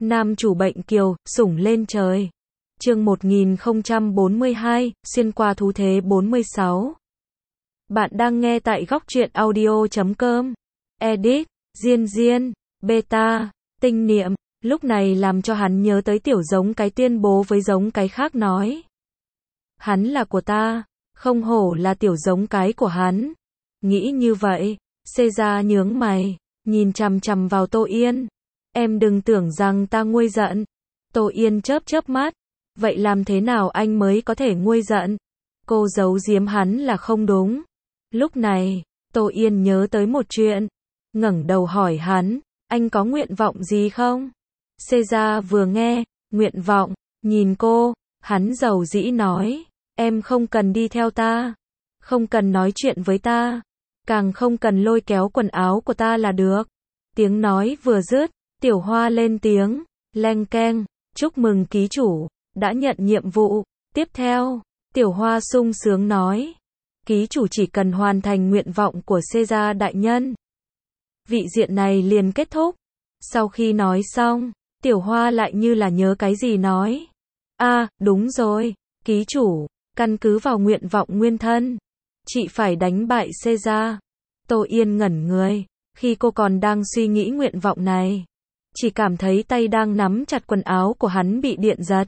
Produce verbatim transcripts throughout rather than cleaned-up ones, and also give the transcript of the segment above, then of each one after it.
Nam chủ bệnh kiều, sủng lên trời. Chương một nghìn không trăm bốn mươi hai, xuyên qua thú thế bốn mươi sáu. Bạn đang nghe tại góc truyện audio chấm com. Edit, Diên Diên, Beta, Tinh Niệm, lúc này làm cho hắn nhớ tới tiểu giống cái tuyên bố với giống cái khác nói. Hắn là của ta, không hổ là tiểu giống cái của hắn. Nghĩ như vậy, xê ra nhướng mày, nhìn chằm chằm vào Tô Yên. Em đừng tưởng rằng ta nguôi giận. Tô Yên chớp chớp mắt. Vậy làm thế nào anh mới có thể nguôi giận? Cô giấu giếm hắn là không đúng. Lúc này, Tô Yên nhớ tới một chuyện. Ngẩng đầu hỏi hắn, anh có nguyện vọng gì không? Xê ra vừa nghe, nguyện vọng, nhìn cô, hắn giàu dĩ nói, em không cần đi theo ta. Không cần nói chuyện với ta. Càng không cần lôi kéo quần áo của ta là được. Tiếng nói vừa dứt, Tiểu Hoa lên tiếng, leng keng, chúc mừng ký chủ, đã nhận nhiệm vụ. Tiếp theo, Tiểu Hoa sung sướng nói, ký chủ chỉ cần hoàn thành nguyện vọng của Xê gia đại nhân. Vị diện này liền kết thúc. Sau khi nói xong, Tiểu Hoa lại như là nhớ cái gì nói. A, à, đúng rồi, ký chủ, căn cứ vào nguyện vọng nguyên thân, chị phải đánh bại Xê gia. Tô Yên ngẩn người, khi cô còn đang suy nghĩ nguyện vọng này, chỉ cảm thấy tay đang nắm chặt quần áo của hắn bị điện giật.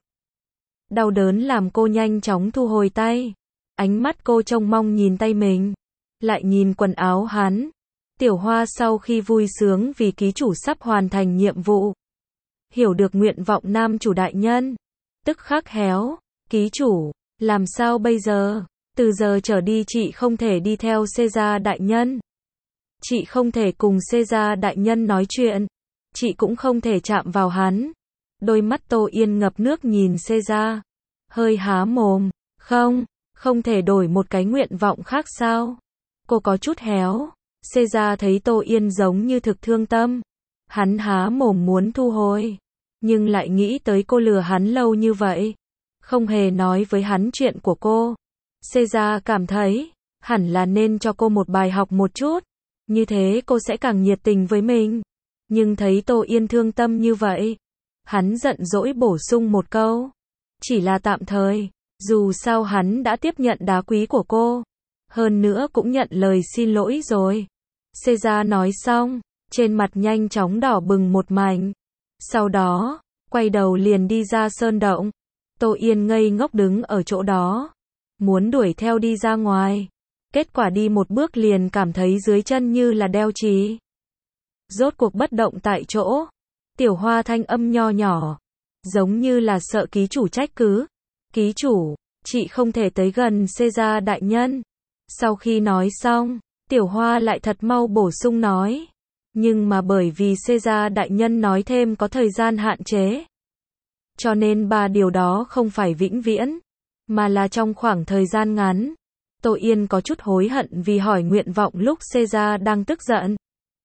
Đau đớn làm cô nhanh chóng thu hồi tay. Ánh mắt cô trông mong nhìn tay mình, lại nhìn quần áo hắn. Tiểu Hoa sau khi vui sướng vì ký chủ sắp hoàn thành nhiệm vụ, hiểu được nguyện vọng nam chủ đại nhân, tức khắc héo, ký chủ, làm sao bây giờ? Từ giờ trở đi chị không thể đi theo Xê gia đại nhân. Chị không thể cùng Xê gia đại nhân nói chuyện. Chị cũng không thể chạm vào hắn. Đôi mắt Tô Yên ngập nước nhìn Xê gia, hơi há mồm, không, không thể đổi một cái nguyện vọng khác sao? Cô có chút héo. Xê gia thấy Tô Yên giống như thực thương tâm. Hắn há mồm muốn thu hồi, nhưng lại nghĩ tới cô lừa hắn lâu như vậy, không hề nói với hắn chuyện của cô. Xê gia cảm thấy, hẳn là nên cho cô một bài học một chút, như thế cô sẽ càng nhiệt tình với mình. Nhưng thấy Tô Yên thương tâm như vậy, hắn giận dỗi bổ sung một câu, chỉ là tạm thời, dù sao hắn đã tiếp nhận đá quý của cô, hơn nữa cũng nhận lời xin lỗi rồi. Xê gia nói xong, trên mặt nhanh chóng đỏ bừng một mảnh, sau đó, quay đầu liền đi ra sơn động. Tô Yên ngây ngốc đứng ở chỗ đó, muốn đuổi theo đi ra ngoài, kết quả đi một bước liền cảm thấy dưới chân như là đeo chì. Rốt cuộc bất động tại chỗ. Tiểu Hoa thanh âm nho nhỏ, giống như là sợ ký chủ trách cứ. Ký chủ, chị không thể tới gần Xê gia đại nhân. Sau khi nói xong, Tiểu Hoa lại thật mau bổ sung nói, nhưng mà bởi vì Xê gia đại nhân nói thêm có thời gian hạn chế, cho nên ba điều đó không phải vĩnh viễn, mà là trong khoảng thời gian ngắn. Tô Yên có chút hối hận vì hỏi nguyện vọng lúc Xê gia đang tức giận.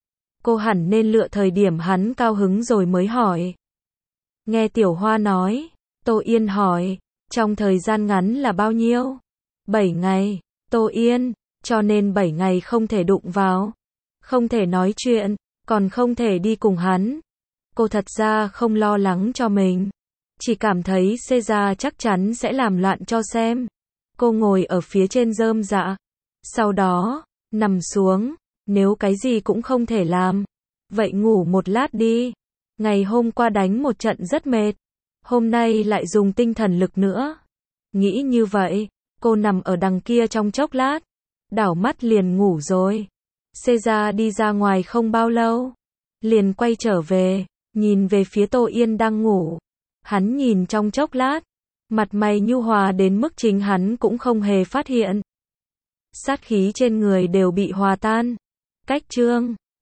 Cô hẳn nên lựa thời điểm hắn cao hứng rồi mới hỏi. Nghe Tiểu Hoa nói, Tô Yên hỏi, trong thời gian ngắn là bao nhiêu? bảy ngày, Tô Yên, cho nên bảy ngày không thể đụng vào, không thể nói chuyện, còn không thể đi cùng hắn. Cô thật ra không lo lắng cho mình, chỉ cảm thấy Xê gia chắc chắn sẽ làm loạn cho xem. Cô ngồi ở phía trên rơm dạ, sau đó, nằm xuống, nếu cái gì cũng không thể làm, vậy ngủ một lát đi. Ngày hôm qua đánh một trận rất mệt, hôm nay lại dùng tinh thần lực nữa. Nghĩ như vậy, cô nằm ở đằng kia trong chốc lát, đảo mắt liền ngủ rồi. Xê gia đi ra ngoài không bao lâu, liền quay trở về, nhìn về phía Tô Yên đang ngủ. Hắn nhìn trong chốc lát, mặt mày nhu hòa đến mức chính hắn cũng không hề phát hiện. Sát khí trên người đều bị hòa tan. Cách chương